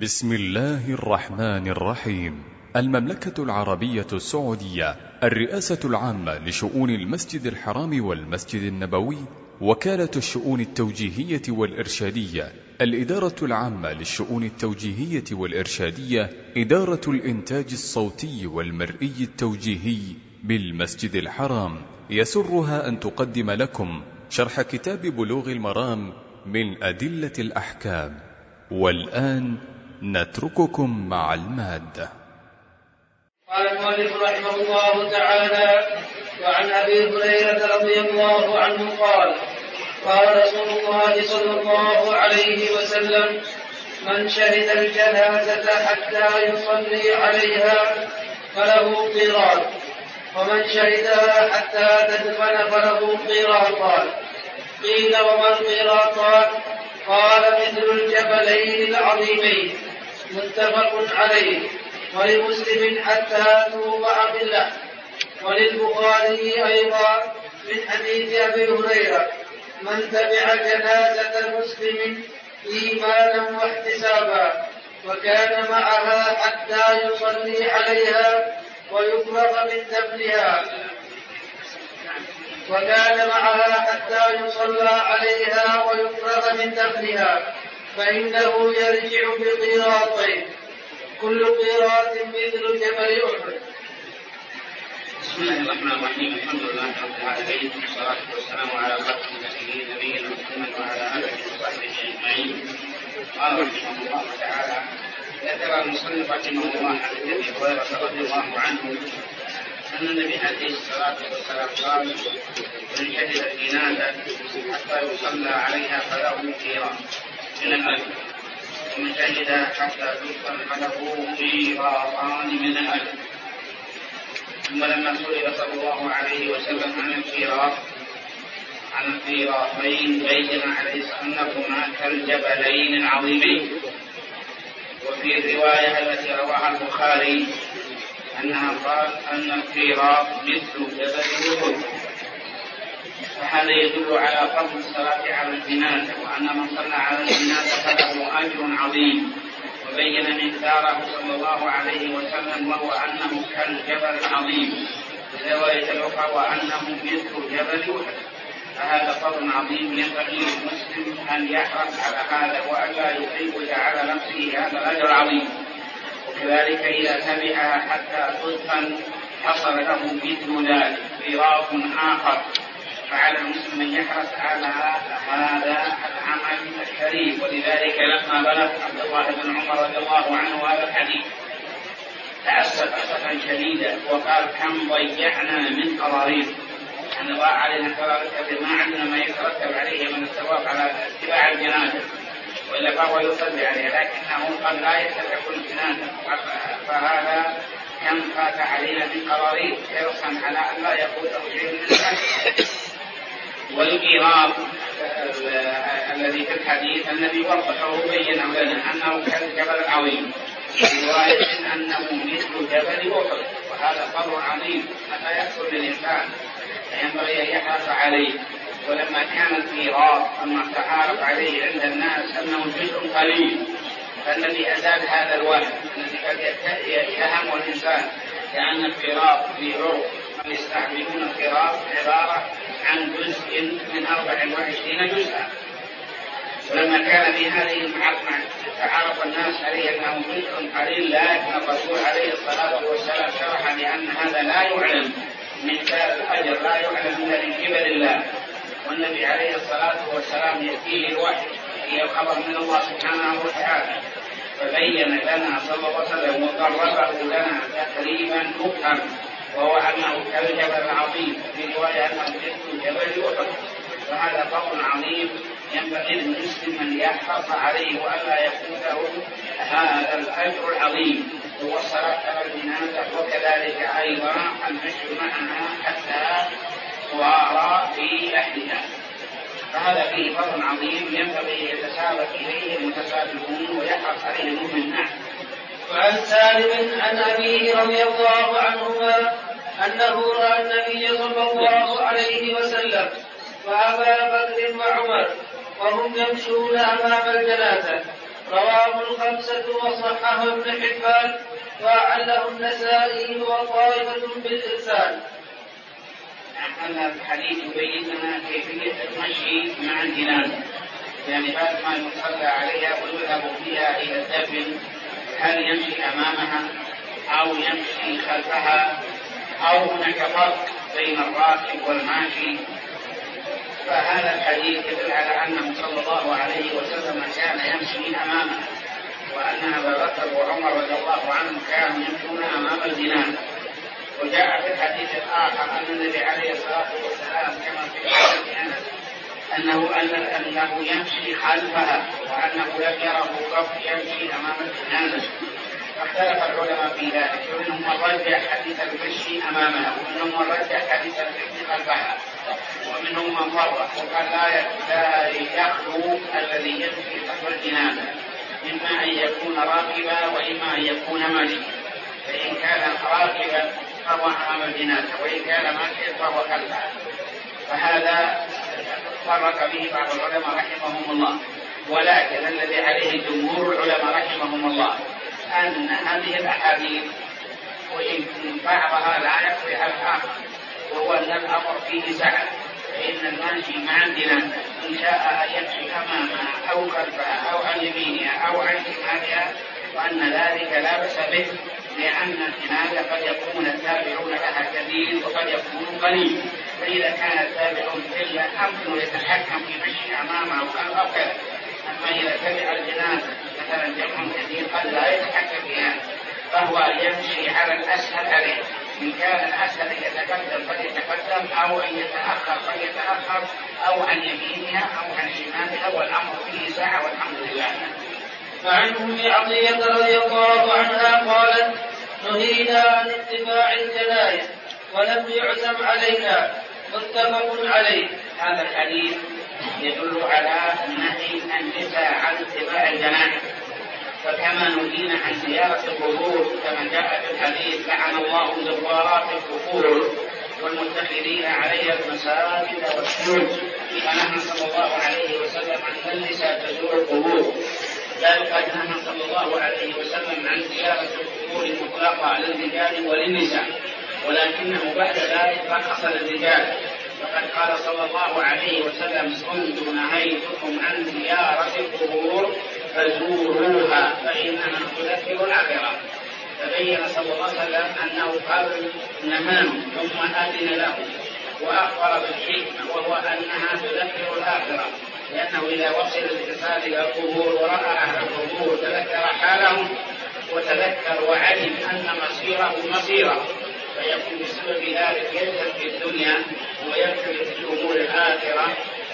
بسم الله الرحمن الرحيم. المملكة العربية السعودية، الرئاسة العامة لشؤون المسجد الحرام والمسجد النبوي، وكالة الشؤون التوجيهية والإرشادية، الإدارة العامة للشؤون التوجيهية والإرشادية، إدارة الإنتاج الصوتي والمرئي التوجيهي بالمسجد الحرام، يسرها أن تقدم لكم شرح كتاب بلوغ المرام من أدلة الأحكام. والآن نترككم مع المادة. قال المؤلف رحمه الله تعالى: وعن أبي هريرة رضي الله عنه قال: قال رسول الله صلى الله عليه وسلم: من شهد الجنازة حتى يصلي عليها فله قيراط، ومن شهدها حتى تدفن فله قيراطان. قيل: وما القيراطان؟ قال: مثل الجبلين العظيمين. متفق عليه. ولمسلم: حتى توضع بالله. وللبخاري أيضا من حديث أبي هريرة: من تبع جنازة مسلم إيمانا واحتسابا وكان معها حتى يصلي عليها ويفرغ من دفنها فإنه يرجع بقيراطين، كل قيراط مثل جبل أحد. بسم الله الرحمن الرحيم. الحمد لله رب العالمين، والصلاة والسلام على خاتم نبينا محمد وعلى آله وصحبه أجمعين. قال رحمه الله تعالى: ذكر المصنف رحمه الله عن أبي هريرة رضي الله عنه أن النبي عليه الصلاة والسلام قال: من شهد الجنازة حتى يصلى عليها فله قيراط من الأجر، ومن شهد حتى تدفن فله قيراطان من الأجر. ثم لما سئل صلى الله عليه وسلم عن القيراطين بين عليه أنهما كالجبلين العظيمين. وفي الرواية التي رواها البخاري أنها قال أن القيراط مثل جبل أحد. فهذا يدل على فضل الصلاة على الجنازة، وأن من صلى على الجنازة فله أجر عظيم. وبين مقداره صلى الله عليه وسلم وهو أنه كالجبل العظيم، في رواية الأخرى وأنه مثل جبل أحد. فهذا فضل عظيم ينبغي للمسلم أن يحرص على هذا وألا يفوت على نفسه هذا الأجر العظيم. وكذلك إذا تبعها حتى تدفن حصل له مثل ذلك قيراط آخر. فعلى المسلم أن يحرص على هذا العمل الشريف. ولذلك لما بلغ عبد الله بن عمر رضي الله عنه هذا الحديث تأسف أسفا شديدا وقال: كم ضيعنا من قراريط، أن ضاع علينا قراريط كثير، ما عندنا ما يترتب عليه من الثواب على اتباع الجنازة، وإلا فهو يصلي عليه، لكنه قد لا يتبع كل جنازة. فهذا كم فات علينا من قراريط حرصا على أن لا يفوته شيء من الأجر. والقيراط الذي في الحديث النبي وضحه وبينه لنا أنه كالجبل العظيم، في رواية أنه مثل جبل أحد. وهذا فضل عظيم متى يحصل للإنسان فينبغي أن يحرص عليه. ولما كان القيراط ثم تعارف عليه عند الناس أنه جزء قليل، فالذي أزال هذا الوهم الذي قد يتهم الإنسان لأن القيراط في عرف من يستعملون القيراط عبارة عن جزء من 24 جزءا. ولما كان في هذه المعرفة تعرف الناس عليه أنه جزء قليل، لكن الرسول عليه الصلاة والسلام شرح بأن هذا لا يعلم من الأجر، لا يعلم من قبل الله. والنبي عليه الصلاة والسلام يأتيه الوحي، هي الخبر من الله سبحانه وتعالى، فبين لنا صلى الله عليه وسلم وقربه لنا تقريبا مفهم، وهو أنه كالجبل العظيم، في رواية أنه مثل جبل أحد. فهذا فضل عظيم ينبغي للمسلم أن يحرص عليه وألا يفوته هذا الأجر العظيم، هو الصلاة على الجنازة، وكذلك أيضا المشي معها حتى توارى في أهلها. فهذا فيه فضل عظيم ينبغي يتسابق إليه المتسابقون ويحرص عليه المؤمن. وعن سالم عن أبيه رضي الله عنهما أنه رأى النبي صلى الله عليه وسلم وأبا بكر وعمر وهم يمشون أمام الجنازة، رواه الخمسة وصححه ابن حبان وعله النسائي وطائفة بالإرسال. هذا الحديث يبين لنا كيفية المشي مع الجنازة، يعني بعد ما يصلى عليها ويذهب بها إلى الدفن هل يمشي أمامها أو يمشي خلفها أو هناك فرق بين الراكب والماشي؟ فهذا الحديث يدل على أنه صلى الله عليه وسلم كان يمشي أمامها، وأن أبا بكر وعمر رضي الله عنهم كانوا يمشون أمام الجنازة. وجاء في الحديث الآخر أن النبي عليه الصلاة والسلام كما في حديث أنس أنه يمشي خلفها، وأنه لم يره قط يمشي أمام الجنازة. فاختلف العلماء في ذلك، ومنهم من رجح حديث المشي أمامها، ومنهم من رجح حديث المشي خلفها، ومنهم من فرق وقال لا يخلو الذي يمشي خلف الجنازة، إما أن يكون راكبا وإما أن يكون ماشيا، فإن كان راكبا فهو أمام الجنازة، وإن كان ماشيا فهو خلفها. فهذا فرق به بعض العلماء رحمهم الله، ولكن الذي عليه جمهور العلماء رحمهم الله أن هذه الأحاديث وإن بعضها لا يقضي على الآخر، وهو أن الأمر فيه سعة، فإن الماشي مع الجنازة إن شاء أن يمشي أمامها أو خلفها أو عن يمينها أو عن شمالها، وأن ذلك لا بأس به، لأن الجنازة قد يكون التابعون لها كثير وقد يكون قليل، فإذا كان التابعون إلا أمكن يتحكم في مشي أمامها أو كذا. أما إذا تبع الجنازة مثلا جمع كثير قد لا يتحكم فيها، فهو يمشي على الأسهل عليه، إن كان الأسهل أن يتقدم فليتقدم أو أن يتأخر فليتأخر أو عن يمينها أو عن شمالها، والأمر فيه ساعة والحمد لله. وعن أم عطية رضي الله عنها قالت: نهينا عن اتباع الجنائز ولم يعزم علينا، متفق عليه. هذا الحديث يدل على نهي النساء عن اتباع الجنائز، فكما نهينا عن زيارة القبور كما جاء في الحديث: لعن الله زوارات القبور والمتخذين عليها المساجد والسجود. فنهى صلى الله عليه وسلم عن النساء تزور القبور، بل قد نهى صلى الله عليه وسلم عن زيارة القبور المطلقة للرجال وللنساء، ولكنه بعد ذلك رخص للرجال، وقد قال صلى الله عليه وسلم: كنت نهيتكم عن زيارة القبور فزوروها فإنها تذكر الآخرة. فبين صلى الله عليه وسلم أنه قبل نهاهم ثم أذن لهم وأخبر بالحكمة، وهو أنها تذكر الآخرة، لأنه إذا وصل الإنسان إلى القبور ورأى أهل القبور تذكر حالهم وتذكر وعلم أن مصيره مصيره، فيكون بسبب ذلك يلزم في الدنيا ويركز في أمور الآخرة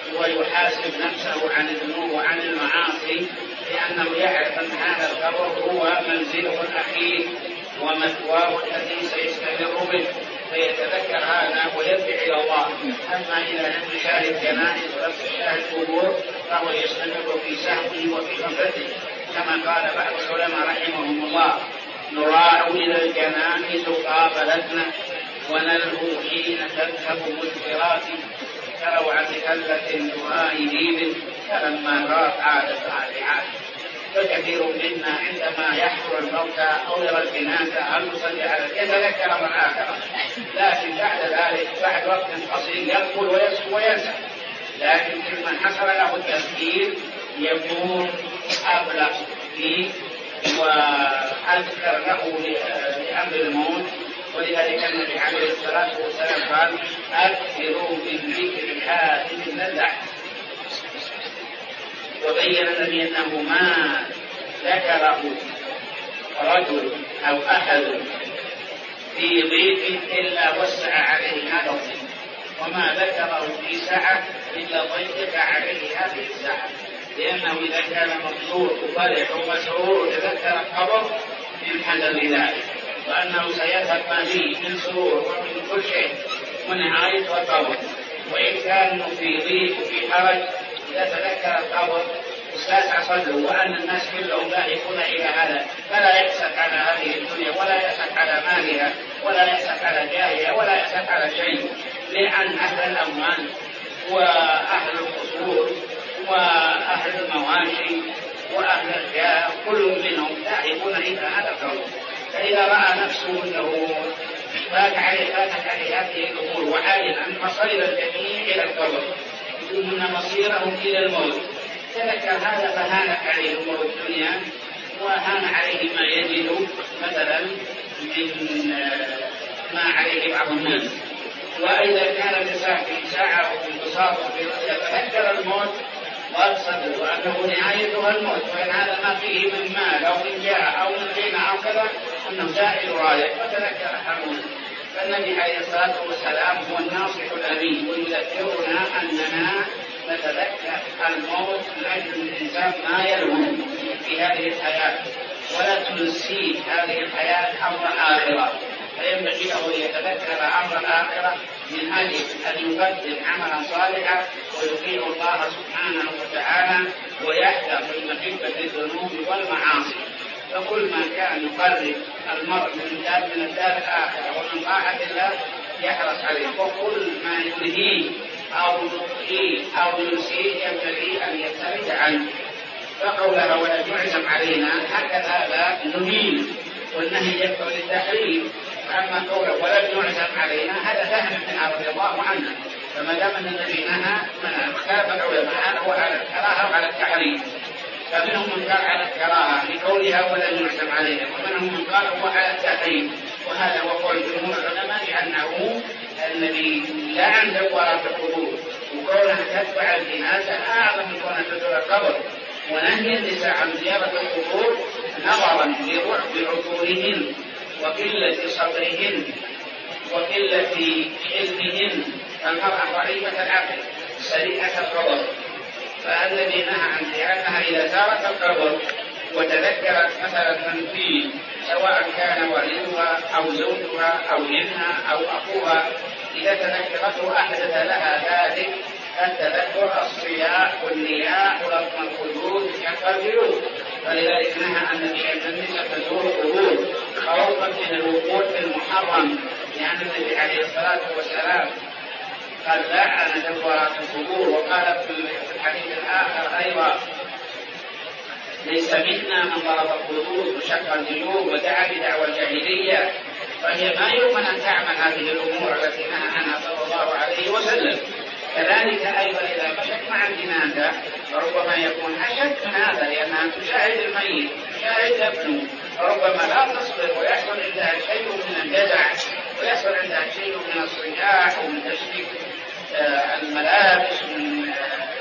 ويحاسب نفسه عن الذنوب وعن المعاصي، لأنه يعرف أن هذا القبر هو منزله الأخير ومثواه الذي سيستمر به، فيتذكر هذا ويرجع إلى الله. أما إذا لم يشاهد جنائز ولم يشاهد قبور فهو يستمر في سهوه وفي غفلته، كما قال بعض العلماء رحمهم الله: نراع إلى الجنائز قابلتنا ونلهو حين تذهب مذكرات كروعة كلة دعاء دين فلما غاب عادت عادعات. فكثير منا عندما يحضر الموتى أو يرى الجنازة أو يصلي على يتذكر من آخره، لكن بعد ذلك بعد وقت قصير يقول وينسى. لكن من حصل له التذكير يكون أبلغ فيه وأذكر له لأمر الموت. ولذلك النبي عليه الصلاة والسلام قال: أكثروا من ذكر هاتف اللذة. وبين النبي أنه ما ذكره رجل أو أحد في ضيق إلا وسع عليه هذا الضيق، وما ذكره في سعة إلا ضيق عليه هذه السعة، لأنه إذا كان مبسوط وفرح ومسرور وتذكر القبر ينحدر لذلك، وأنه سيذهب ما فيه من سرور ومن كل شيء ونهاية القبر. وإن كانوا في ضيق وفي حرج إذا تذكر القبر استاسع صدره، وأن الناس كلهم لاحقون إلى هذا، فلا يحسد على هذه الدنيا ولا يحسد على مالها ولا يحسد على جاهها ولا يحسد على شيء، لأن أهل الأموال وأهل القصور وأهل المواشي وأهل الجاه عليه هذا القبر. فإذا رأى نفسه أنه فاتت عليه هذه الأمور وعالم أن مصير الجميع إلى القبر وأن مصيرهم إلى الموت، تذكر هذا فهانت عليه أمور الدنيا وهان عليه ما يجد مثلا من ما عليه بعض الناس. وإذا كان الإنسان في ساعة وانبساط يتذكر الموت وأقصد وأنه نهايتها الموت، وإن هذا ما فيه من مال أو من جاه أو من غنى أو كذا أنه زائل رايح وتذكر الموت. فالنبي عليه الصلاة والسلام هو الناصح الأمين ويذكرنا أننا نتذكر الموت لأجل الإنسان ما يلوم في هذه الحياة ولا تنسيه هذه الحياة أمر الآخرة، فينبغي له أن يتذكر أمر الآخرة من أجل أن يقدم عملا صالحا ويطيع الله سبحانه وتعالى ويحذر من محبة الذنوب والمعاصي. فكل ما كان يقرب المرء من الدار الآخرة ومن طاعة الله يحرص عليه، وكل ما يلهيه أو يطغيه أو ينسيه ينبغي أن يبتعد عنه. فقولها ولا يعزم علينا هكذا لا نهين، والنهي يقتضي التحريم. أما قوله ولا يعزم علينا هذا فهم منها رضي الله عنها، فما دام أن النبي نهى اختلف العلماء هل هو على الكراهة وعلى التحريم. فمنهم من قال على الكراهة لقولها ولا يعزم علينا، ومنهم من قال هو على التحريم، وهذا هو قول جمهور العلماء لأنه النبي لعن زوارات القبور وكونها تتبع الجنازة أعظم من كونها تزور القبر، ونهي النساء عن زيارة القبور نظرا لرعب عقولهن وقلة صبرهن وقلة حلمهن. المرأة ضعيفة العقل سريعة الغضب، فالذي نهى عن زيارتها إذا زارت القبر وتذكرت مثلا من فيه سواء كان والدها أو زوجها أو ابنها أو أخوها، إذا تذكرته أحدث لها ذلك التذكر الصياح والنياح ولطم الخدود يقبلون. فلذلك نهى النبي أن النساء تزور القبور خوفا من الوقوع في المحرم، لأن النبي عليه الصلاة والسلام قد لعن زوارات القبور. وقال في الحديث الآخر أيضا ليس منا من ضرب الخدود وشق الجيوب ودعا بدعوى الجاهلية. فهي ما يمكن أن تعمل هذه الأمور التي نهى عنها صلى الله عليه وسلم. كذلك أيضا إذا مشت مع الجنازة فربما يكون أشد من هذا، لأنها تشاهد الميت تشاهد ابنه، فربما لا تصبر ويحصل عندها شيء من الجزع ويحصل عندها شيء من الصياح ومن تشريك الملابس ومن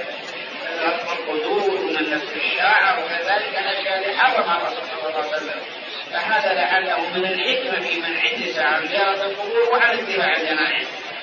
رفع الخدود ومن نفس الشاعر وكذلك الأشياء اللي حرمها الرسول صلى الله عليه وسلم. فهذا لعله من الحكمة في منع النساء عن زيارة القبور وعن اتباع الجنائز.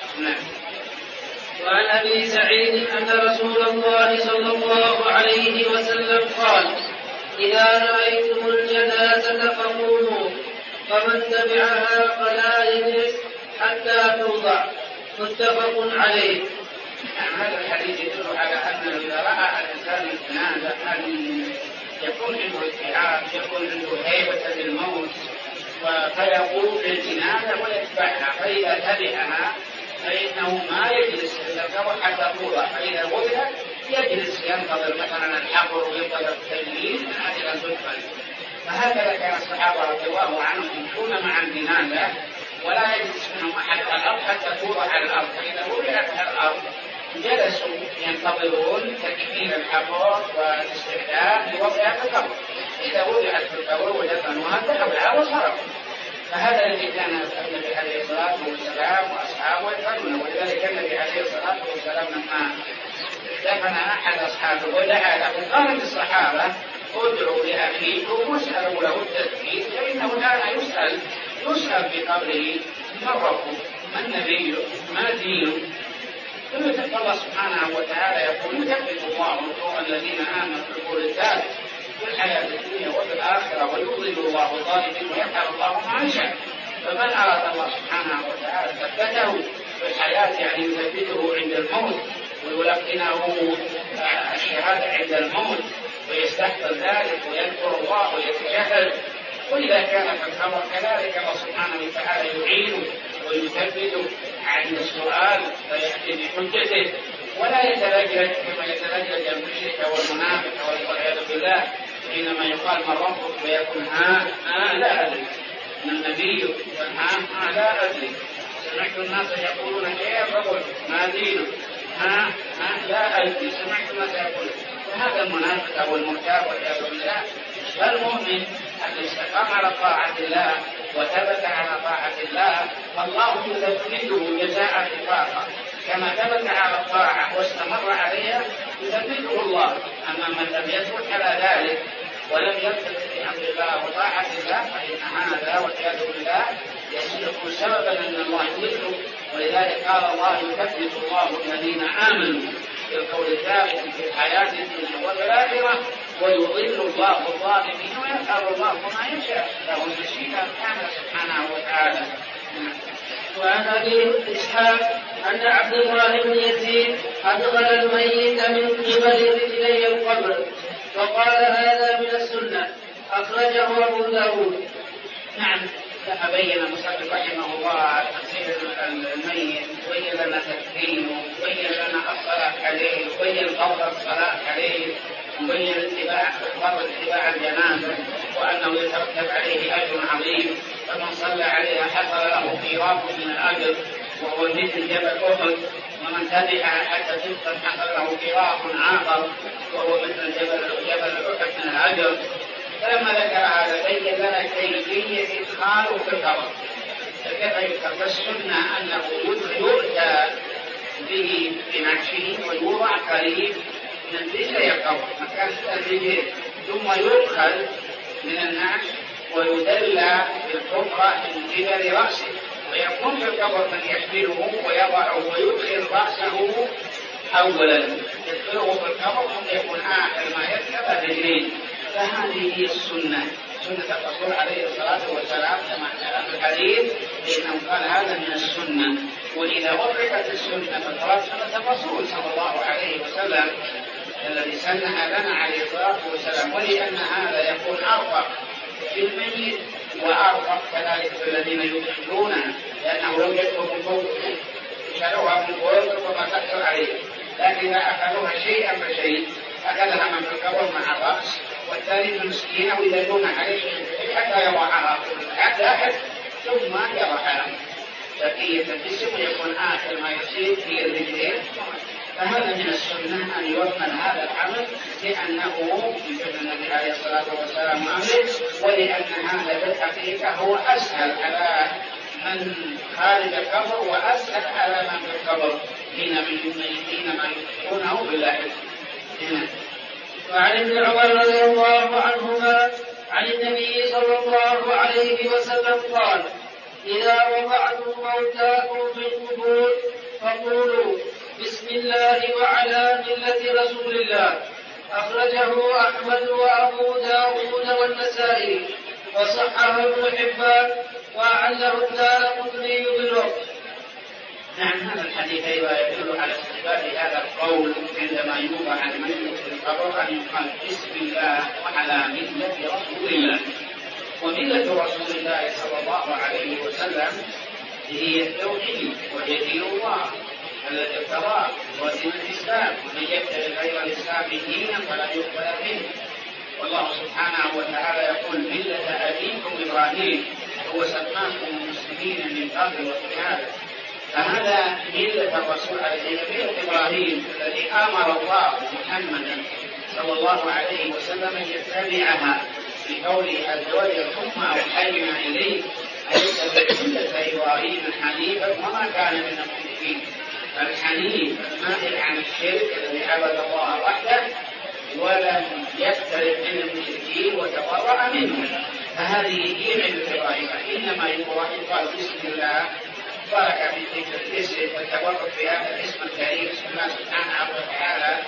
وعن أبي سعيد أن رسول الله صلى الله عليه وسلم قال إذا رأيتم الجنازة فقوموا، فمن تبعها فلا يجلس حتى توضع. متفق عليه. هذا الحديث يدل على أن إذا رأى الإنسان الجنازة أن يكون عنده استيعاب، يكون عنده هيبة للموت، فيقوم بالجنازة ويتبعها. فإذا تبعها فإنه ما يجلس القبر حتى توضع، فإذا وضعت يجلس ينتظر مثلا الحفر وينتظر التجهيز من أجل أن تدفن. فهكذا كان الصحابة رضي الله عنهم يمشون مع الجنازة ولا يجلس منهم أحد على الأرض حتى توضع على الأرض. فإذا وضعت على الأرض جلسوا ينتظرون تكميل الحفر والاستعداد لوضعها في القبر. إذا وضعت في القبر ودفنوها ذهبوا وصرفوا. فهذا الذي كان النبي عليه الصلاة والسلام وأصحابه يفعلونه. ولذلك النبي عليه الصلاة والسلام لما دفن أحد أصحابه ودعا له قال للصحابة ادعوا لأخيكم واسألوا له التثبيت، فإنه الآن يسأل في قبره من ربه، من نبيه، ما دينه. ثم الله سبحانه وتعالى يقول يثبت الله القوم الذين آمنوا بالقول الثابت في الحياة الدنيا وفي الآخرة ويضل الله الظالمين ويفعل الله ما يشاء. فمن أراد الله سبحانه وتعالى ثبته في الحياة يعني يثبته عند الموت ويلقنه الشهادة عند الموت ويستحضر ذلك ويذكر الله ويتجاهل. وإذا كان في الخبر كذلك الله سبحانه وتعالى يعينه ويثبته عن السؤال فيأتي بحجته ولا يتلجلج كما يتلجلج المشرك والمنافق والعياذ بالله حينما يقال من ربك ويقول ها لا أدري، من النبي يقول ها لا أدري، سمعت الناس يقولون كيف أقول ما دينك ها لا أدري، سمعت الناس يقولون. وهذا المنافق أو المرتاب والعياذ بالله. فالمؤمن الذي استقام على طاعة الله وثبت على طاعة الله الله يثبته جزاء وفاقا، كما ثبت على الطاعة واستمر عليها يثبته الله. أما من لم يثبت على ذلك ولم يلتزم بأمر الله وطاعة الله فإن هذا والعياذ بالله يكون سببا أن الله يضله. ولذلك قال الله يثبت الله الذين آمنوا بالقول الثابت في الحياة الدنيا والآخرة ويضل الله الظالمين ويفعل الله ما يشاء له المشيئة كاملة سبحانه وتعالى. وعن أبي إسحاق أن عبد الله بن يزيد أدخل الميت من قبل رجلي القبر وقال هذا من السنة، أخرجه أبو داود. نعم، فبين المصنف رحمه الله تفسير الميت، بين لنا تكفينه، بين لنا الصلاة عليه، وبين فضل الصلاة عليه، وبين فضل اتباع الجنازة وأنه يترتب عليه أجر عظيم، فمن صلى عليها حصل له قيراط من الأجر وهو مثل جبل أحد، ومن تبعها حتى تدخل حصل له قيراط آخر وهو مثل جبل أحد من الأجر. فلما ذكر هذا بين لنا كيفية إدخاله في القبر، فكيف يذكر السنة أنه يؤتى به بنعشه ويوضع قريب من رجلي القبر مكان الرجل، ثم يدخل من النعش ويدلى بالحفرة من قبل رأسه، ويكون في القبر من يحمله ويضعه ويدخل رأسه أولا، يدخله في القبر ثم يكون آخر ما يركب الرجلين. فهذه هي السنة، سنة الرسول عليه الصلاة والسلام كما جاء في الحديث إنه قال هذا من السنة. وإذا وفقت السنة فقالت سنة الرسول صلى الله عليه وسلم الذي سنها لنا عليه الصلاة والسلام. ولأن هذا يكون أرفق في الميت وأرفق كذلك في الذين يدخلونها، لأنه لو يدخل من فوق شالوها من فوق وما تأثر عليه، لكن إذا أخذوها شيئا فشيء أخذها من في القبر مع الرأس والثاني المسكين ويدلون عليه حتى يضعها حتى ثم يضعها بقية الجسم ويكون آخر ما يصير في الرجلين. فهذا من السنة أن يعمل هذا العمل لأنه مثل النبي عليه الصلاة والسلام أمره، ولأن هذا بالحقيقة هو أسهل على من خارج القبر وأسهل على من في القبر حينما يدخلونه بالله. وعن ابن عمر رضي الله عنهما عن النبي صلى الله عليه وسلم قال إذا وضعتم موتاكم في القبور فقولوا بسم الله وعلى ملة رسول الله. أخرجه أحمد وأبو داود والنسائي وصححه ابن حبان وأعله الدارقطني بالوقت. نعم، هذا الحديث أيضا يدل على استحباب هذا القول عندما يوضع الميت في القبر أن يقال بسم الله وعلى ملة رسول الله. وملة رسول الله صلى الله عليه وسلم هي التوحيد وهي دين الله الذي ارتضاه ودين الإسلام، ومن يبتغي غير الإسلام دينا فلا يقبل منه. والله سبحانه وتعالى يقول ملة أبيكم إبراهيم هو سماكم المسلمين من قبل وفي هذا. فهذا ملة الرسول عليه ملة إبراهيم الذي أمر الله محمدا صلى الله عليه وسلم أن يتبعها في قوله عز وجل ثم أوحينا إليه أن يتبع ملة إبراهيم حنيفا وما كان من المشركين. الحنيف المائل عن الشرك الذي عبد الله وحده ولم يقترب من المشركين وتبرأ منهم. فهذه هي ملة إبراهيم. إنما يقال بسم الله بركة في ذكر الاسم والتبرك بهذا الاسم الكريم اسم الله سبحانه وتعالى.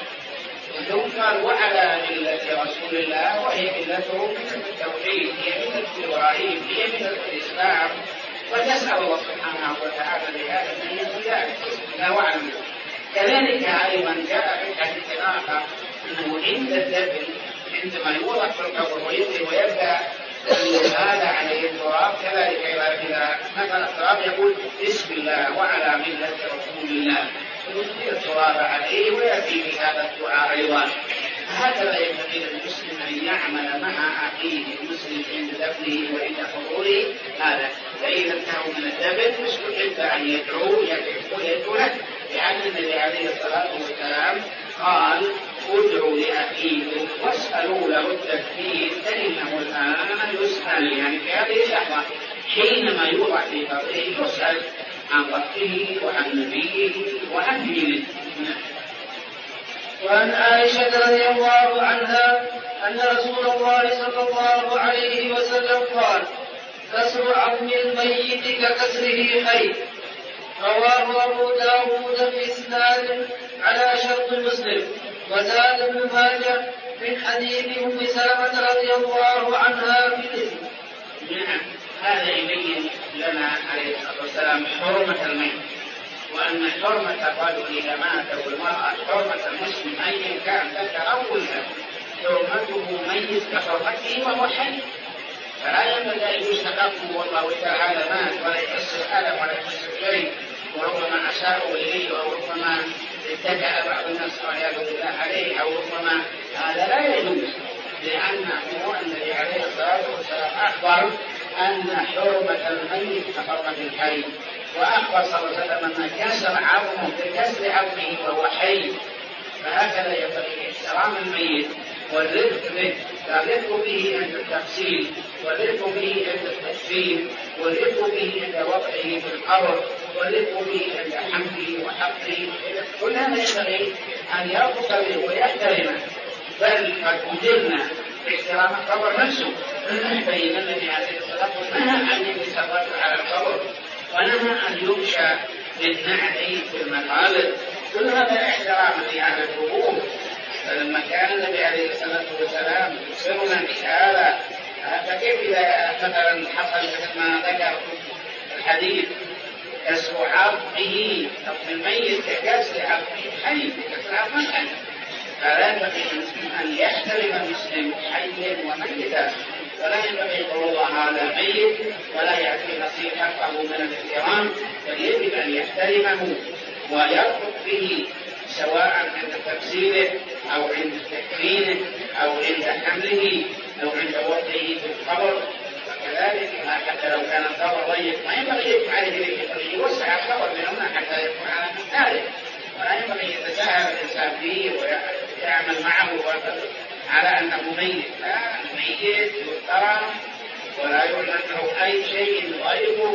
ثم قال وعلى ملة رسول الله وهي ملته ملة التوحيد، هي ملة إبراهيم، هي ملة الإسلام. وتسأل الله سبحانه وتعالى بهذا من يزيد لا وعلم. كذلك أيضا جاء في الحديث الآخر أنه عند الدفن عندما يوضع في القبر ويبدأ هذا عليه التراب كذلك إذا مثل التراب يقول بسم الله وعلى ملة رسول الله ويلقي التراب عليه ويأتي بهذا الدعاء أيضا. هكذا ينبغي للمسلم أن يعمل مع أخيه المسلم عند دفنه وعند حضوره هذا. فإذا انتهوا من الدفن يستحب أن يدعو له، لأن النبي عليه الصلاة والسلام قال ادعوا لأخيكم واسألوا له التكفير فإنه الآن يسأل، يعني في هذه اللحظة حينما يوضع في قبره يسأل عن ربه وعن نبيه وعن دينه. وعن عائشة رضي الله عنها أن رسول الله صلى الله عليه وسلم قال كسر عظم الميت ككسره حي. رواه أبو داود بإسناد على شرط مسلم. وزاد ابن ماجه من حديث أم سلمة رضي الله عنها في الإثم. نعم، هذا يبين لنا عليه الصلاة والسلام حرمة الميت، وأن حرمة الرجل إذا مات والمرأة حرمة المسلم أيا كان ذكر أو أنثى حرمته ميت كحرمته وهو حي. فلا ينبغي أن يستخف والله تعالى مات ولا يحس الألم ولا يحس الشيء، وربما أساءوا إليه أو ربما اتكأ بعض الناس والعياذ بالله عليه، أو ربما هذا لا يجوز، لأنه النبي عليه الصلاة والسلام أخبر أن حرمة الميت كحرمة الحي، وأخبر صلى الله عليه وسلم أن كسر عظمه بكسر عظمه وهو حي. فهكذا ينبغي احترام الميت والرفق به، فالرفق به عند التغسيل، والرفق به عند التكفين، والرفق به عند وضعه في القبر، والرفق به عند حمله وحقه. كل هذا ينبغي أن يرفق به ويحترمه، بل قد أجرنا باحترام القبر نفسه، فإن النبي عليه الصلاة والسلام نهى أن يجلس الرجل على القبر، ونهى أن يمشى بالنعل في المقابر. كل هذا احترام لأهل القبور. فلما كان النبي عليه الصلاة والسلام يخبرنا بهذا، فكيف إذا مثلا حصل مثل ما ذكر الحديث كسر عظمه أو الميت ككسر عظمه حي، كسر عظمه حي. فلا ينبغي أن يحترم المسلم حيا وميتا، ولا ينبغي قول هذا ميت ولا يأتي نصيحته من الاحترام، بل يجب أن يحترمه ويرفق به، سواء عند تفسيره أو عند تكفينه أو عند حمله أو عند وضعه في القبر. وكذلك حتى لو كان القبر ضيق ما ينبغي يكون عليه يوسع القبر من هنا حتى يكون على مثاله، ولا ينبغي يتساهل الإنسان فيه ويعمل معه على أنه ميت. لا، الميت يحترم ولا يعلن له أي شيء يغيره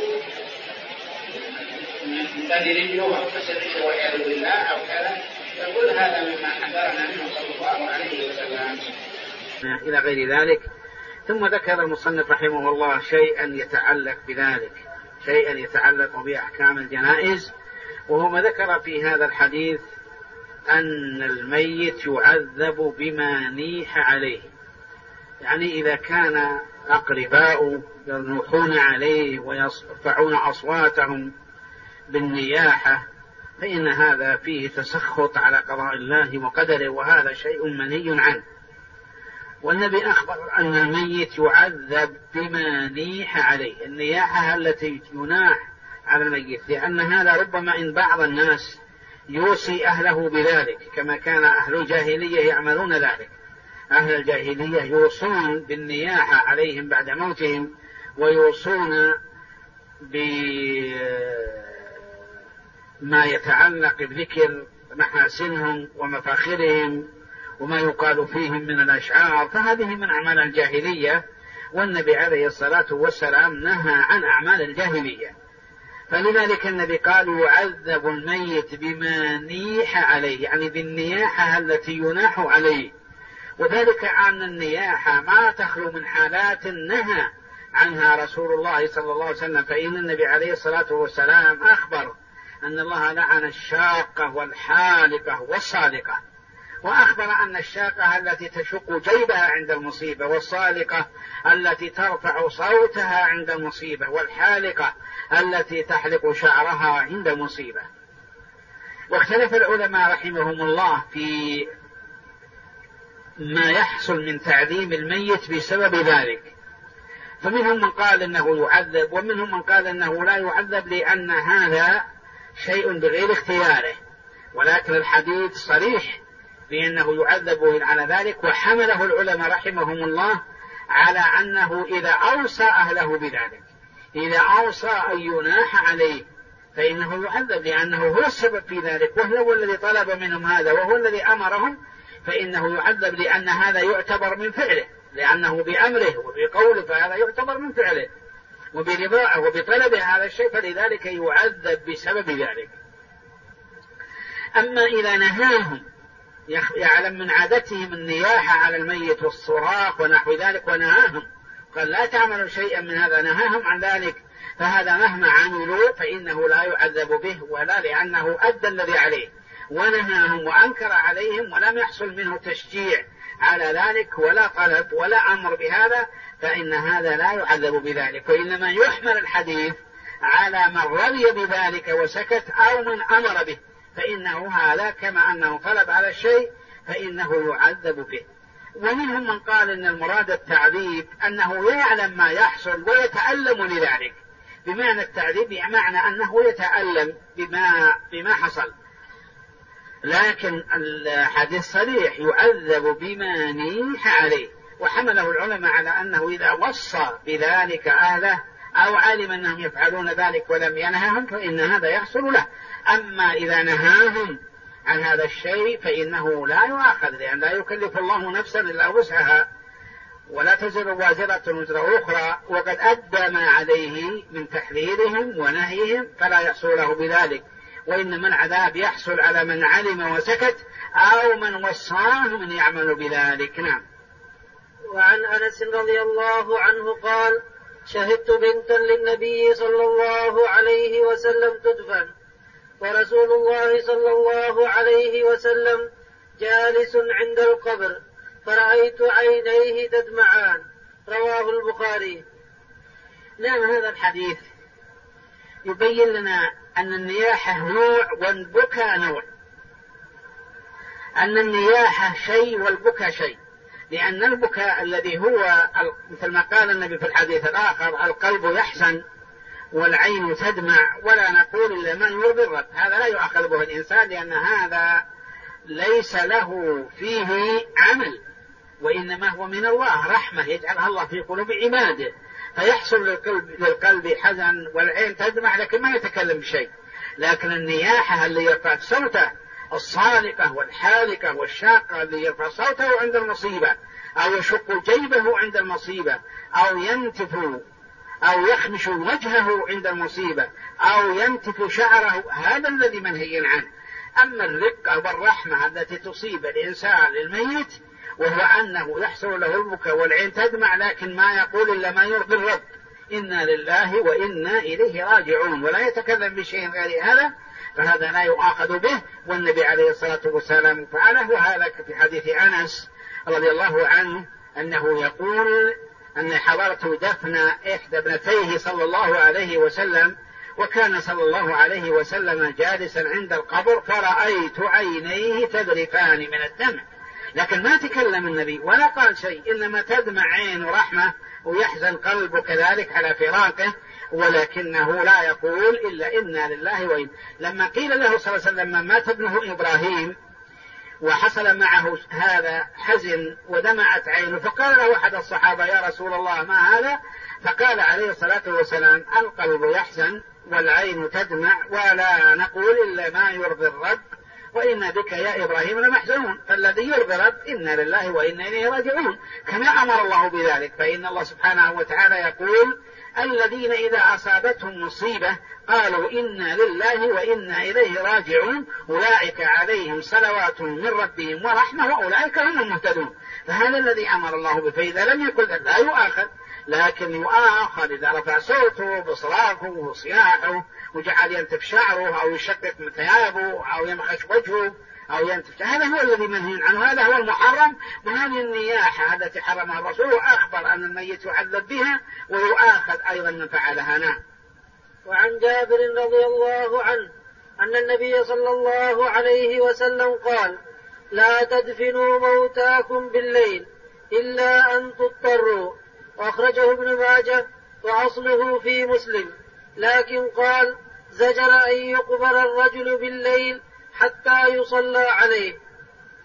من رجله أو كسر رجله والعياذ بالله أو كذا. فكل هذا مما حذرنا منه صلى الله عليه وسلم إلى غير ذلك. ثم ذكر المصنف رحمه الله شيئا يتعلق بذلك، شيئا يتعلق بأحكام الجنائز، وهو ما ذكر في هذا الحديث أن الميت يعذب بما نيح عليه، يعني إذا كان أقرباء ينوحون عليه ويرفعون أصواتهم بالنياحة فإن هذا فيه تسخط على قضاء الله وقدره، وهذا شيء منهي عنه. والنبي أخبر أن الميت يعذب بما نيح عليه، النياحة التي يناح على الميت، لأن هذا ربما إن بعض الناس يوصي أهله بذلك، كما كان أهل الجاهلية يعملون ذلك. أهل الجاهلية يوصون بالنياحة عليهم بعد موتهم، ويوصون بما يتعلق بذكر محاسنهم ومفاخرهم وما يقال فيهم من الأشعار، فهذه من أعمال الجاهلية، والنبي عليه الصلاة والسلام نهى عن أعمال الجاهلية. فلذلك النبي قال يعذب الميت بما نيح عليه، يعني بالنياحة التي يناح عليه. وذلك أن النياحة ما تخلو من حالات نهى عنها رسول الله صلى الله عليه وسلم، فإن النبي عليه الصلاة والسلام أخبر أن الله لعن الشاقة والحالقة والصالقة، وأخبر أن الشاقة التي تشق جيبها عند المصيبة، والصالقة التي ترفع صوتها عند المصيبة، والحالقة التي تحلق شعرها عند المصيبة. واختلف العلماء رحمهم الله في ما يحصل من تعذيب الميت بسبب ذلك، فمنهم من قال إنه يعذب، ومنهم من قال إنه لا يعذب لأن هذا شيء بغير اختياره، ولكن الحديث صريح لأنه يعذب على ذلك. وحمله العلماء رحمهم الله على أنه إذا أوصى أهله بذلك، إذا أوصى أن يناح عليه فإنه يعذب، لأنه هو السبب في ذلك، وهو الذي طلب منهم هذا، وهو الذي أمرهم، فإنه يعذب، لأن هذا يعتبر من فعله، لأنه بأمره وبقوله، فهذا يعتبر من فعله وبرضاءه وبطلبه هذا الشيء، فلذلك يعذب بسبب ذلك. أما إذا نهاهم، يعلم من عادتهم النياحة على الميت والصراخ ونحو ذلك، ونهاهم قال لا تعملوا شيئا من هذا، نهاهم عن ذلك، فهذا مهما عملوا فإنه لا يعذب به، ولا لأنه أدى الذي عليه، ونهاهم وأنكر عليهم ولم يحصل منه تشجيع على ذلك ولا طلب ولا أمر بهذا، فإن هذا لا يعذب بذلك. وإنما يحمل الحديث على من رضي بذلك وسكت، أو من أمر به، فإنه هذا كما أنه طلب على الشيء فإنه يعذب به. ومنهم من قال إن المراد التعذيب أنه يعلم ما يحصل ويتألم لذلك، بمعنى التعذيب بمعنى أنه يتألم بما حصل، لكن الحديث صريح يعذب بما نيح عليه. وحمله العلماء على أنه إذا وصى بذلك أهله أو علم أنهم يفعلون ذلك ولم ينههم فإن هذا يحصل له. أما إذا نهاهم عن هذا الشيء فإنه لا يؤاخذ، لأن لا يكلف الله نفسا إلا وسعها، ولا تزر وازرة وزر أخرى، وقد أدى ما عليه من تحذيرهم ونهيهم فلا يحصل له بذلك، وإنما العذاب يحصل على من علم وسكت، أو من وصاه من يعمل بذلك. نعم. وعن أنس رضي الله عنه قال: شهدت بنتا للنبي صلى الله عليه وسلم تدفن، ورسول الله صلى الله عليه وسلم جالس عند القبر، فرأيت عينيه تدمعان. رواه البخاري. نعم، هذا الحديث يبين لنا أن النياحة نوع والبكاء نوع، أن النياحة شيء والبكاء شيء، لأن البكاء الذي هو مثل ما قال النبي في الحديث الآخر: القلب يحزن والعين تدمع ولا نقول إلا من يرضي الرب. هذا لا يؤخذ به الإنسان، لأن هذا ليس له فيه عمل، وإنما هو من الله، رحمة يجعلها الله في قلوب عباده، فيحصل للقلب حزن والعين تدمع لكن ما يتكلم بشيء. لكن النياحة اللي يرفع صوته، الصالقة والحالكة والشاقة، اللي يرفع صوته عند المصيبة، أو يشق جيبه عند المصيبة، أو ينتف أو يخمش وجهه عند المصيبة، أو ينتف شعره، هذا الذي منهي عنه. أما الرقة والرحمة التي تصيب الإنسان للميت، وهو أنه يحصل له البكاء والعين تدمع لكن ما يقول إلا ما يرضي الرب: إنا لله وإنا إليه راجعون، ولا يتكلم بشيء غير هذا، فهذا لا يؤاخذ به. والنبي عليه الصلاة والسلام فعله. وهذا في حديث أنس رضي الله عنه أنه يقول أن حضرت دفن إحدى ابنتيه صلى الله عليه وسلم، وكان صلى الله عليه وسلم جالسا عند القبر، فرأيت عينيه تذرفان من الدمع، لكن ما تكلم النبي ولا قال شيء، إنما تدمع عين رحمة ويحزن قلبه كذلك على فراقه، ولكنه لا يقول إلا إنا لله وإنا. لما قيل له صلى الله عليه وسلم: مات ابنه إبراهيم وحصل معه هذا حزن ودمعت عينه، فقال له أحد الصحابة: يا رسول الله ما هذا؟ فقال عليه الصلاة والسلام: القلب يحزن والعين تدمع ولا نقول إلا ما يرضي الرب، وإنا بك يا إبراهيم لمحزنون. فالذي يرضي الرب إنا لله وإنا إليه راجعون، كما أمر الله بذلك. فإن الله سبحانه وتعالى يقول: الذين إذا أصابتهم مصيبة قالوا إنا لله وإنا إليه راجعون أولئك عليهم صلوات من ربهم ورحمة وأولئك هم المهتدون. فهذا الذي أمر الله به. فإذا لم يكن لا يؤاخذ، لكن يؤاخذ إذا رفع صوته بصراخه وصياحه وجعل ينتف شعره أو يشقق ثيابه أو يمخش وجهه أو ينتف، هذا هو الذي منهي عنه، هذا هو المحرم. وهذه النياحة التي حرمها الرسول، وأخبر أن الميت يعذب بها ويؤاخذ أيضا من فعلها. نعم. وعن جابر رضي الله عنه أن النبي صلى الله عليه وسلم قال: لا تدفنوا موتاكم بالليل إلا أن تضطروا. وأخرجه ابن ماجه وأصله في مسلم، لكن قال: زجر أن يقبر الرجل بالليل حتى يصلى عليه.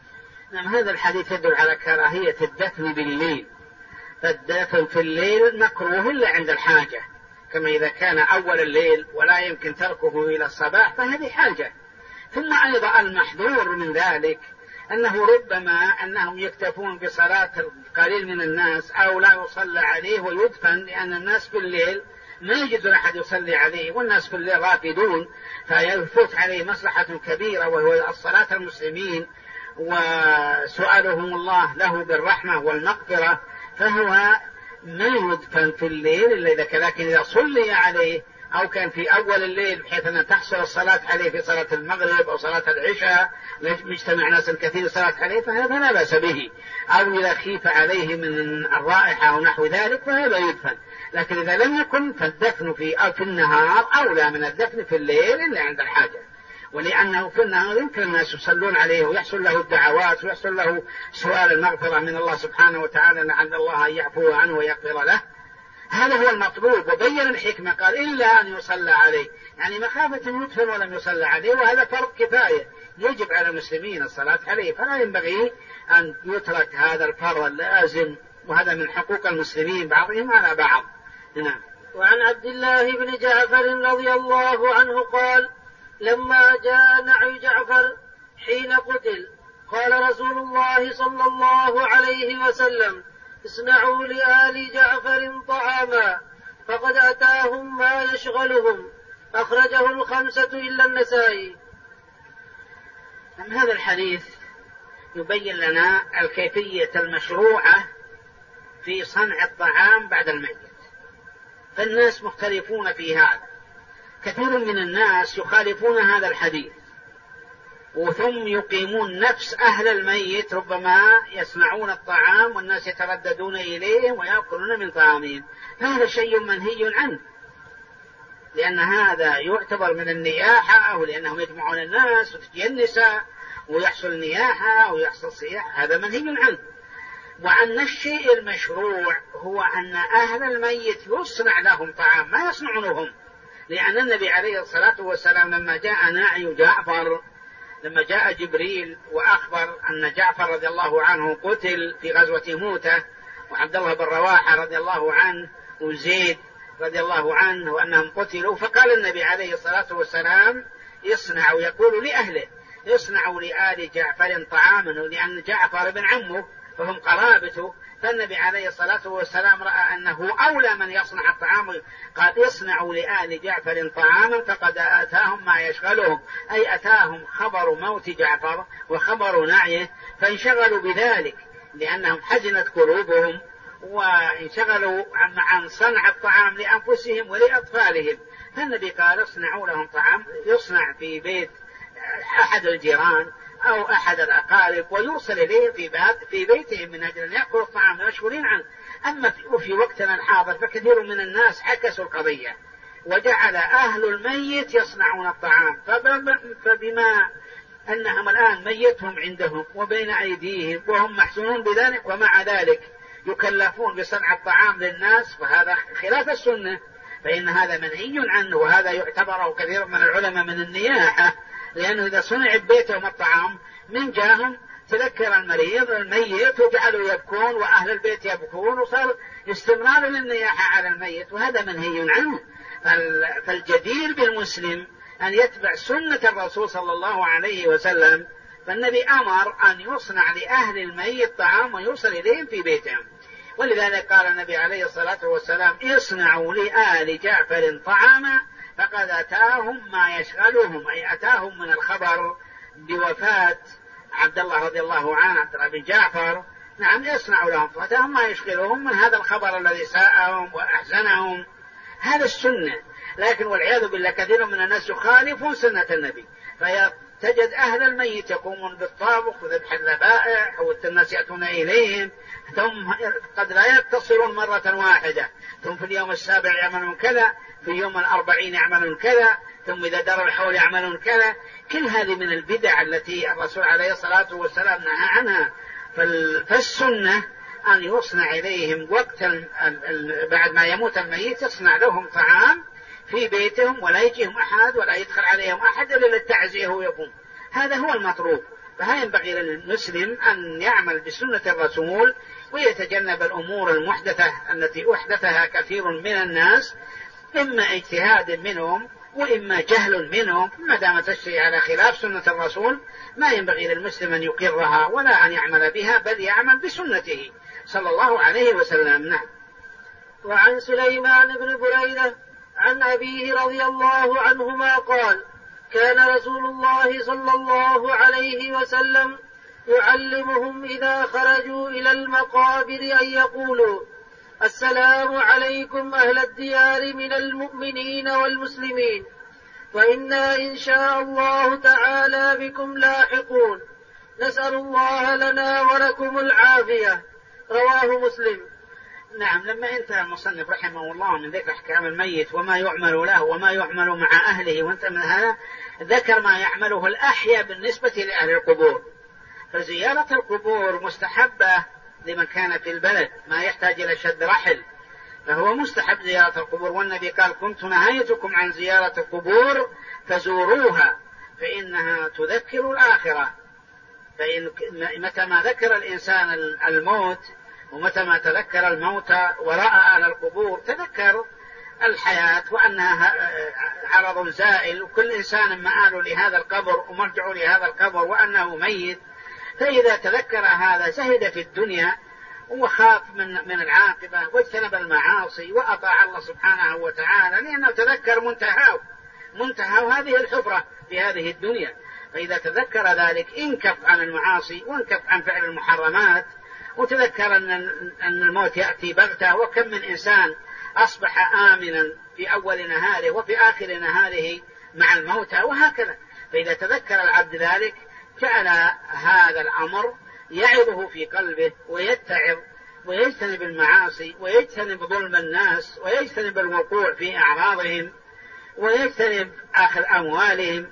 هذا الحديث يدل على كراهية الدفن بالليل، فالدفن في الليل مكروه إلا عند الحاجة، كما إذا كان أول الليل ولا يمكن تركه إلى الصباح فهذه حاجة. ثم أيضا المحذور من ذلك أنه ربما أنهم يكتفون بصلاة القليل من الناس أو لا يصلى عليه ويدفن، لأن الناس في الليل ما يجد أحد يصلي عليه، والناس في الليل راقدون، فيفوت عليه مصلحة كبيرة وهو الصلاة المسلمين وسؤالهم الله له بالرحمة والمغفرة، فهو ما يدفن في الليل إلا إذا كان، لكن إذا صلي عليه أو كان في أول الليل بحيث أن تحصل الصلاة عليه في صلاة المغرب أو صلاة العشاء مجتمع ناس كثير صلاة عليه فهذا لا بأس به، أو إذا خيف عليه من الرائحة أو نحو ذلك فهذا يدفن. لكن إذا لم يكن فالدفن في النهار أولى من الدفن في الليل إلا عند الحاجة، ولأنه في النهار يمكن الناس يصلون عليه ويحصل له الدعوات ويحصل له سؤال المغفرة من الله سبحانه وتعالى لعل الله أن يعفو عنه ويغفر له. هذا هو المطلوب، وبين الحكمة قال إلا أن يصلى عليه، يعني مخافة أن يدفن ولم يصلى عليه، وهذا فرض كفاية يجب على المسلمين الصلاة عليه، فلا ينبغي أن يترك هذا الفرض اللازم، وهذا من حقوق المسلمين بعضهم على بعض. نعم. وعن عبد الله بن جعفر رضي الله عنه قال: لما جاء نعي جعفر حين قتل قال رسول الله صلى الله عليه وسلم: اصنعوا لآل جعفر طعاما فقد أتاهم ما يشغلهم. أخرجه الخمسة إلا النسائي. هذا الحديث يبين لنا الكيفية المشروعة في صنع الطعام بعد الميت، فالناس مختلفون في هذا، كثير من الناس يخالفون هذا الحديث وثم يقيمون نفس أهل الميت، ربما يصنعون الطعام والناس يترددون إليهم ويأكلون من طعامهم، هذا شيء منهي عنه، لأن هذا يعتبر من النياحة، أو لأنهم يجمعون الناس وتجي النساء ويحصل نياحة ويحصل صياح، هذا منهي عنه. وأن الشيء المشروع هو أن أهل الميت يصنع لهم طعام ما يصنعونه، لأن النبي عليه الصلاة والسلام لما جاء ناعي جعفر، لما جاء جبريل وأخبر أن جعفر رضي الله عنه قتل في غزوة موتة، وعبد الله بن رواحة رضي الله عنه وزيد رضي الله عنه وأنهم قتلوا، فقال النبي عليه الصلاة والسلام: يصنعوا، يقول لأهله: يصنعوا لآل جعفر طعاما، لأن جعفر بن عمه فهم قرابته، فالنبي عليه الصلاة والسلام رأى أنه أولى من يصنع الطعام، قال: يصنعوا لآل جعفر طعاما فقد أتاهم ما يشغلهم، أي أتاهم خبر موت جعفر وخبر نعيه، فانشغلوا بذلك لأنهم حزنت قلوبهم وانشغلوا عن صنع الطعام لأنفسهم ولأطفالهم، فالنبي قال: اصنعوا لهم طعام، يصنع في بيت أحد الجيران أو أحد الأقارب ويوصل إليه في بيتهم من أجل أن يأكلوا الطعام ويشغلين عنه. أما في وقتنا الحاضر فكثير من الناس عكسوا القضية وجعل أهل الميت يصنعون الطعام، فبما أنهم الآن ميتهم عندهم وبين أيديهم وهم محزونون بذلك، ومع ذلك يكلفون بصنع الطعام للناس، فهذا خلاف السنة، فإن هذا منهي عنه، وهذا يعتبره كثير من العلماء من النياحة، لأنه إذا صنع ببيتهم الطعام من جاهم تذكر المريض الميت وجعلوا يبكون وأهل البيت يبكون، وصار استمرار للنياحة على الميت، وهذا منهي عنه. فالجدير بالمسلم أن يتبع سنة الرسول صلى الله عليه وسلم، فالنبي أمر أن يصنع لأهل الميت طعام ويوصل إليهم في بيتهم، ولذلك قال النبي عليه الصلاة والسلام: اصنعوا لآل جعفر طعاما فقد أتاهم ما يشغلهم، أي أتاهم من الخبر بوفاة عبد الله رضي الله عنه، عبد الله بن جعفر، نعم، يصنعوا لهم فأتاهم ما يشغلهم من هذا الخبر الذي ساءهم وأحزنهم، هذا السنة. لكن والعياذ بالله كثير من الناس يخالفون سنة النبي، فتجد أهل الميت يقومون بالطابخ وذبح الذبائح والناس يأتون إليهم، ثم قد لا يتصلون مرة واحدة، ثم في اليوم السابع يعملون كذا، في يوم 40 يعملون كذا، ثم إذا دار الحول يعملون كذا. كل هذه من البدع التي الرسول عليه الصلاة والسلام نهى عنها. فالسنة أن يصنع إليهم وقت بعد ما يموت الميت، يصنع لهم طعام في بيتهم ولا يجيهم أحد ولا يدخل عليهم أحد إلا للتعزية ويقوم، هذا هو المطلوب. فها ينبغي للمسلم أن يعمل بسنة الرسول ويتجنب الأمور المحدثة التي أحدثها كثير من الناس، إما اجتهاد منهم وإما جهل منهم. ما دام تشري على خلاف سنة الرسول ما ينبغي للمسلم أن يقرها ولا أن يعمل بها، بل يعمل بسنته صلى الله عليه وسلم. نعم. وعن سليمان بن بريدة عن أبيه رضي الله عنهما قال: كان رسول الله صلى الله عليه وسلم يعلمهم إذا خرجوا إلى المقابر أن يقولوا: السلام عليكم أهل الديار من المؤمنين والمسلمين، وإنا إن شاء الله تعالى بكم لاحقون، نسأل الله لنا ولكم العافية. رواه مسلم. نعم. لما انتهى المصنف رحمه الله من ذكر أحكام الميت وما يعمل له وما يعمل مع أهله، وانت من هذا ذكر ما يعمله الأحياء بالنسبة لأهل القبور. فزيارة القبور مستحبة لمن كان في البلد ما يحتاج إلى شد رحل، فهو مستحب زيارة القبور. والنبي قال: كنت نهيتكم عن زيارة القبور فزوروها فإنها تذكر الآخرة. فإن متى ما ذكر الإنسان الموت ومتى ما تذكر الموت ورأى أهل القبور تذكر الحياة وأنها عرض زائل، وكل إنسان مآل لهذا القبر ومرجع لهذا القبر وأنه ميت. فإذا تذكر هذا زهد في الدنيا وخاف من العاقبة واجتنب المعاصي وأطاع الله سبحانه وتعالى، لأنه تذكر منتهى هذه الحفرة في هذه الدنيا. فإذا تذكر ذلك انكف عن المعاصي وانكف عن فعل المحرمات، وتذكر أن الموت يأتي بغتة، وكم من إنسان أصبح آمنا في أول نهاره وفي آخر نهاره مع الموتى، وهكذا. فإذا تذكر العبد ذلك جعل هذا الأمر يعظه في قلبه ويتعظ ويجتنب المعاصي ويجتنب ظلم الناس ويجتنب الوقوع في أعراضهم ويجتنب أخذ أموالهم،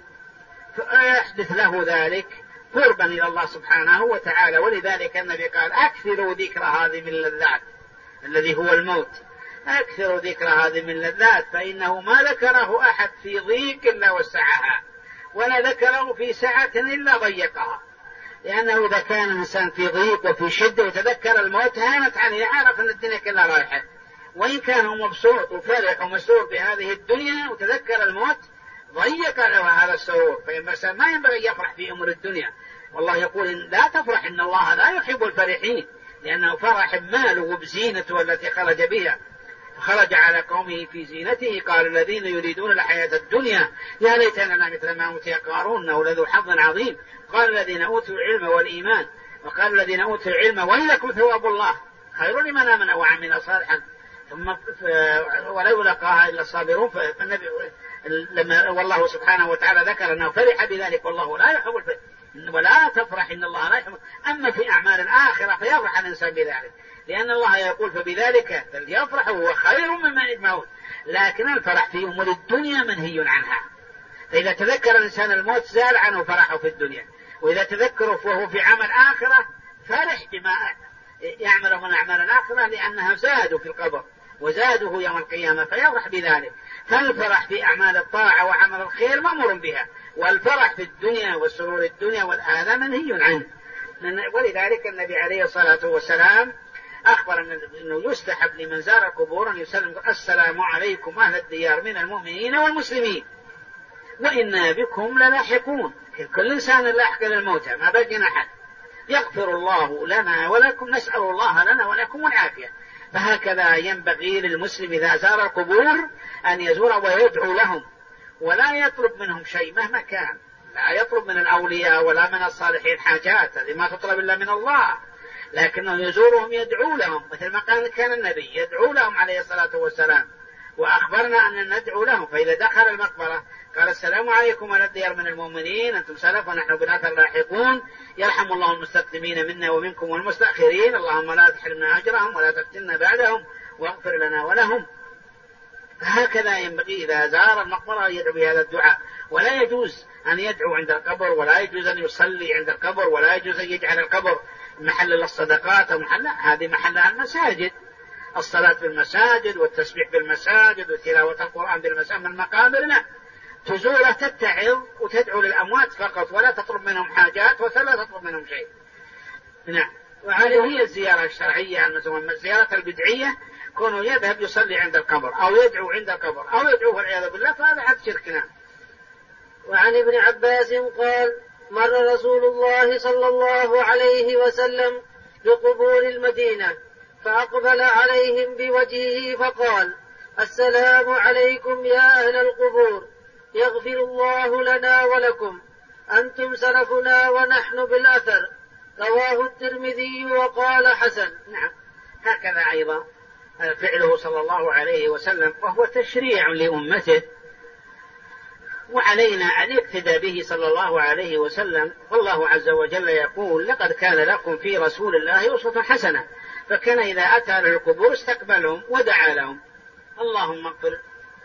فيحدث له ذلك قربا إلى الله سبحانه وتعالى. ولذلك النبي قال: أكثروا ذكر هذه من اللذات، الذي هو الموت، أكثروا ذكر هذه من اللذات، فإنه ما ذكره أحد في ضيق إلا وسعها، ولا ذكره في سعة إلا ضيقها. لأنه إذا كان الإنسان في ضيق وفي شدة وتذكر الموت هانت عليه، عارف أن الدنيا كلها رايحة. وإن كان مبسوط وفرح ومسرور بهذه الدنيا وتذكر الموت ضيق له هذا السرور. فالإنسان ما ينبغي يفرح في أمور الدنيا. والله يقول: لا تفرح، إن الله لا يحب الفرحين، لأنه فرح بماله وبزينته التي خرج بها. خرج على قومه في زينته، قال الذين يريدون الحياة الدنيا يا ليت لنا مثل ما أوتي قارون إنه لذو حظ عظيم. قال الذين أوتوا العلم والإيمان، وقال الذين أوتوا العلم ويلكم ثواب الله خير لمن آمن وعمل صالحا ثم ولا يلقاها إلا الصابرون. فالنبي لما والله سبحانه وتعالى ذكر أنه فرح بذلك، والله لا يحب الفرح، ولا تفرح إن الله لا يحب. أما في أعمال الآخرة فيفرح الإنسان بذلك، لأن الله يقول: فبذلك فليفرح هو خير مما يجمعون. لكن الفرح في أمور الدنيا منهي عنها. فإذا تذكر الإنسان الموت زال عنه فرحه في الدنيا، وإذا تذكره وهو في عمل آخرة فرح بما يعمل من أعمال الآخرة، لأنها زادوا في القبر وزاده يوم القيامة فيفرح بذلك. فالفرح في أعمال الطاعة وعمل الخير مأمور بها، والفرح في الدنيا والسرور الدنيا هذا منهي عنه. ولذلك النبي عليه الصلاة والسلام أخبر أنه يستحب لمن زار القبور أن يسلم: السلام عليكم أهل الديار من المؤمنين والمسلمين، وإنا بكم للاحقون. كل إنسان لاحق للموتى، ما بقينا أحد. يغفر الله لنا ولكم، نسأل الله لنا ولكم العافية. فهكذا ينبغي للمسلم إذا زار القبور أن يزور ويدعو لهم، ولا يطلب منهم شيء مهما كان. لا يطلب من الأولياء ولا من الصالحين حاجات، هذه ما تطلب إلا من الله، لكنه يزورهم يدعو لهم، مثل ما كان النبي يدعو لهم عليه الصلاة والسلام، وأخبرنا أن ندعو لهم. فإذا دخل المقبرة قال: السلام عليكم على الديار من المؤمنين، أنتم سلف ونحن بالآخر لاحقون، يرحم الله المستقدمين منا ومنكم والمستأخرين، اللهم لا تحرمنا أجرهم ولا تفتنا بعدهم واغفر لنا ولهم. هكذا ينبغي إذا زار المقبرة يدعو بهذا الدعاء. ولا يجوز أن يدعو عند القبر، ولا يجوز أن يصلي عند القبر، ولا يجوز أن يجعل القبر محل للصدقات أو محل، هذه محلها المساجد. الصلاة بالمساجد والتسبيح بالمساجد وتلاوة القرآن بالمساجد من المقابر لا. تزوره تتعظ وتدعو للأموات فقط، ولا تطلب منهم حاجات ولا تطلب منهم شيء. نعم. وهذه هي الزيارة الشرعية المسمى الزيارة البدعية، كونه يذهب يصلي عند القبر أو يدعو عند القبر أو يدعو والعياذ بالله، فهذا حد شرك. نعم. وعن ابن عباس قال: مر رسول الله صلى الله عليه وسلم بقبور المدينة فأقبل عليهم بوجهه فقال: السلام عليكم يا أهل القبور، يغفر الله لنا ولكم، أنتم سلفنا ونحن بالأثر. رواه الترمذي وقال حسن. نعم. هكذا أيضا فعله صلى الله عليه وسلم، وهو تشريع لأمته، وعلينا أن يقتدى به صلى الله عليه وسلم. والله عز وجل يقول: لقد كان لكم في رسول الله أسوة حسنة. فكان إذا أتى للقبور استقبلهم ودعا لهم: اللهم اغفر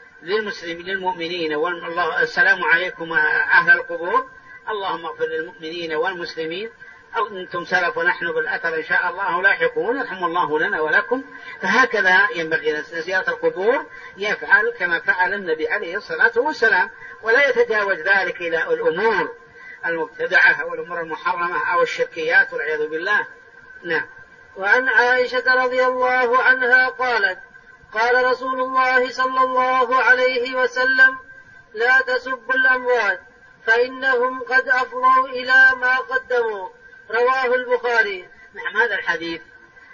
للمؤمنين السلام عليكم أهل القبور، اللهم اغفر للمؤمنين والمسلمين، أنتم سلف ونحن بالأثر إن شاء الله لاحقون، يرحم الله لنا ولكم. فهكذا ينبغي زيارة القبور يفعل كما فعل النبي عليه الصلاة والسلام، ولا يتجاوز ذلك إلى الأمور المبتدعة أو الأمور المحرمة أو الشركيات والعياذ بالله. نعم. وعن عائشة رضي الله عنها قالت: قال رسول الله صلى الله عليه وسلم: لا تسبوا الأموات فإنهم قد أفضوا إلى ما قدموا. رواه البخاري. نعم. هذا الحديث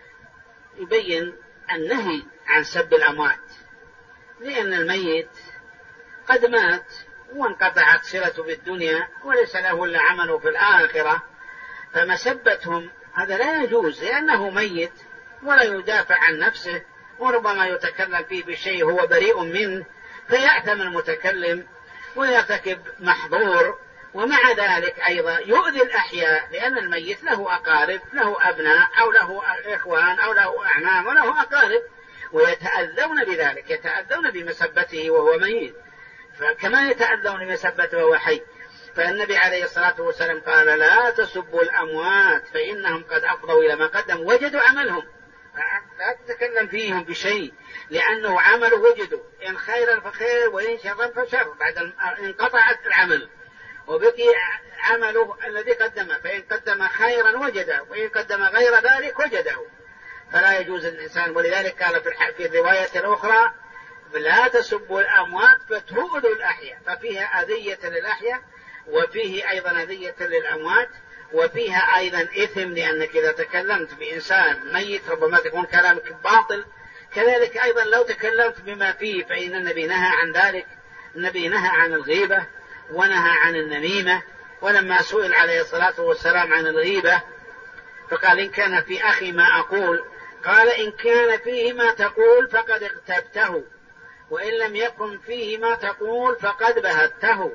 يبين النهي عن سب الأموات، لأن الميت قد مات وانقطعت صلته بالدنيا وليس له إلا عمله في الآخرة، فمسبتهم هذا لا يجوز، لأنه ميت ولا يدافع عن نفسه، وربما يتكلم فيه بشيء هو بريء منه فيأثم المتكلم ويرتكب محظور. ومع ذلك أيضا يؤذي الأحياء، لأن الميت له أقارب، له أبناء أو له إخوان أو له أعمام وله أقارب، ويتأذون بذلك، يتأذون بمسبته وهو ميت كما يتأذون بمسبته وهو حي. فالنبي عليه الصلاة والسلام قال: لا تسبوا الأموات فإنهم قد أفضوا إلى ما قدموا، وجدوا عملهم، لا تتكلم فيهم بشيء، لأنه عمل وجدوا، إن خيرا فخير وإن شرا فشر، بعد انقطعت العمل وبقي عمله الذي قدمه، فإن قدم خيرا وجده وإن قدم غير ذلك وجده. فلا يجوز الإنسان، ولذلك قال في الرواية الأخرى: لا تسبوا الأموات فتؤذوا الأحياء، ففيها أذية للأحياء وفيه أيضا أذية للأموات، وفيها أيضا إثم، لأنك إذا تكلمت بإنسان ميت ربما تكون كلامك باطل. كذلك أيضا لو تكلمت بما فيه، فإن النبي نهى عن ذلك. النبي نهى عن الغيبة ونهى عن النميمة. ولما سئل عليه الصلاة والسلام عن الغيبة فقال: إن كان في أخي ما أقول، قال: إن كان فيه ما تقول فقد اغتبته، وإن لم يكن فيه ما تقول فقد بهته.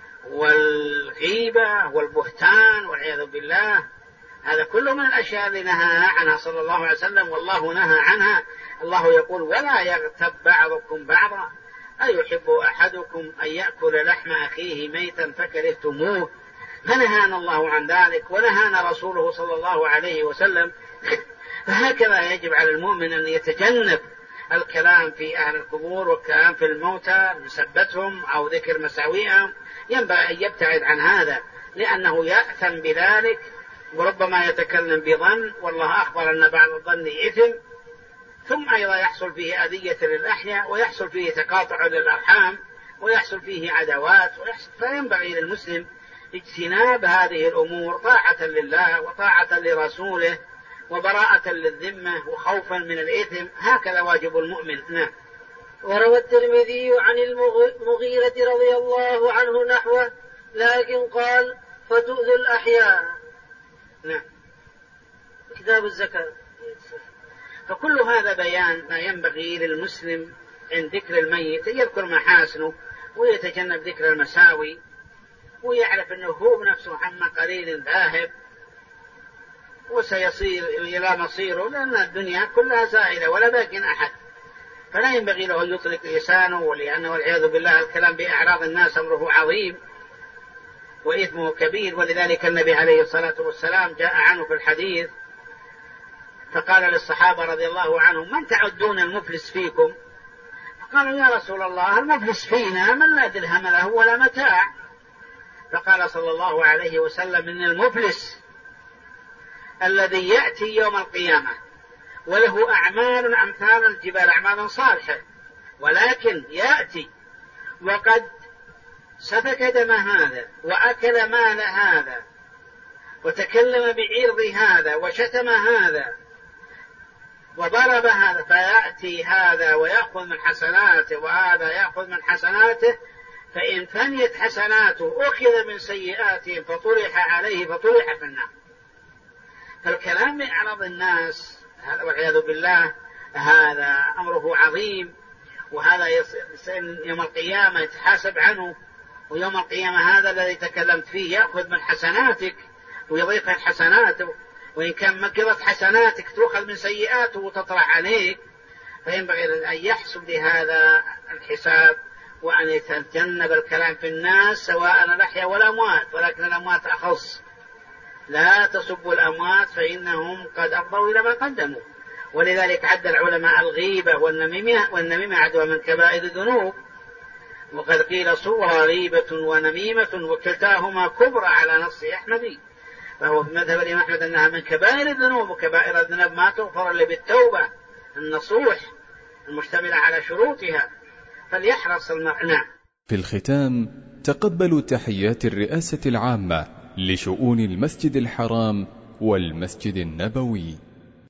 والغيبة والبهتان والعياذ بالله هذا كله من الأشياء التي نهى عنها صلى الله عليه وسلم، والله نهى عنها. الله يقول: ولا يغتب بعضكم بعضا، أيحب أحدكم أن يأكل لحم أخيه ميتا فكرهتموه. فنهانا الله عن ذلك ونهانا رسوله صلى الله عليه وسلم. فهكذا يجب على المؤمن أن يتجنب الكلام في أهل القبور والكلام في الموتى، مسبتهم أو ذكر مساوئهم، ينبغي أن يبتعد عن هذا، لأنه يأثم بذلك، وربما يتكلم بظن، والله أخبر أن بعض الظن إثم، ثم أيضا يحصل فيه أذية للأحياء، ويحصل فيه تقاطع للأرحام، ويحصل فيه عداوات، فينبغي للمسلم اجتناب هذه الأمور طاعة لله وطاعة لرسوله وبراءة للذمة وخوفا من الإثم. هكذا واجب المؤمن. نعم. وروى الترمذي عن المغيرة رضي الله عنه نحوه، لكن قال: فتؤذوا الأحياء. نعم. كتاب الزكاة. فكل هذا بيان ما ينبغي للمسلم عند ذكر الميت، يذكر محاسنه ويتجنب ذكر المساوي، ويعرف أنه هو نفسه عما قليل ذاهب وسيصير إلى مصيره، لأن الدنيا كلها زائلة ولا باقي أحد. فلا ينبغي له أن يطلق لسانه، لأنه والعياذ بالله الكلام بأعراض الناس أمره عظيم وإثمه كبير. ولذلك النبي عليه الصلاة والسلام جاء عنه في الحديث فقال للصحابة رضي الله عنهم: من تعدون المفلس فيكم؟ قالوا يا رسول الله المفلس فينا من لا درهم له ولا متاع. فقال صلى الله عليه وسلم إن المفلس الذي يأتي يوم القيامة وله أعمال أمثال الجبال، أعمال صالحة، ولكن يأتي وقد سفك دم هذا وأكل مال هذا وتكلم بعرض هذا وشتم هذا وضرب هذا، فيأتي هذا ويأخذ من حسناته وهذا يأخذ من حسناته، فإن فنيت حسناته أخذ من سيئاتهم فطرح عليه فطرح في النار. فالكلام من أعراض الناس هذا والعياذ بالله هذا أمره عظيم، وهذا يوم القيامة يتحاسب عنه، ويوم القيامة هذا الذي تكلمت فيه يأخذ من حسناتك ويضيف من حسناته، وإن كان مكرت حسناتك تأخذ من سيئاته وتطرح عليك. فينبغي أن يحسب لهذا الحساب وأن يتجنب الكلام في الناس سواء الأحياء والأموات، ولكن الأموات أخص. لا تسبوا الأموات فإنهم قد أفضوا إلى ما قدموا. ولذلك عد العلماء الغيبة والنميمة عدوى من كبائر الذنوب، وقد قيل صورة غيبة ونميمة وكلتاهما كبرى على نص أحمد، فهو في مذهب الإمام أحمد أنها من كبائر الذنوب، وكبائر الذنوب ما تغفر إلا بالتوبة النصوح المشتملة على شروطها، فليحرص المعنى. في الختام تقبلوا تحيات الرئاسة العامة لشؤون المسجد الحرام والمسجد النبوي.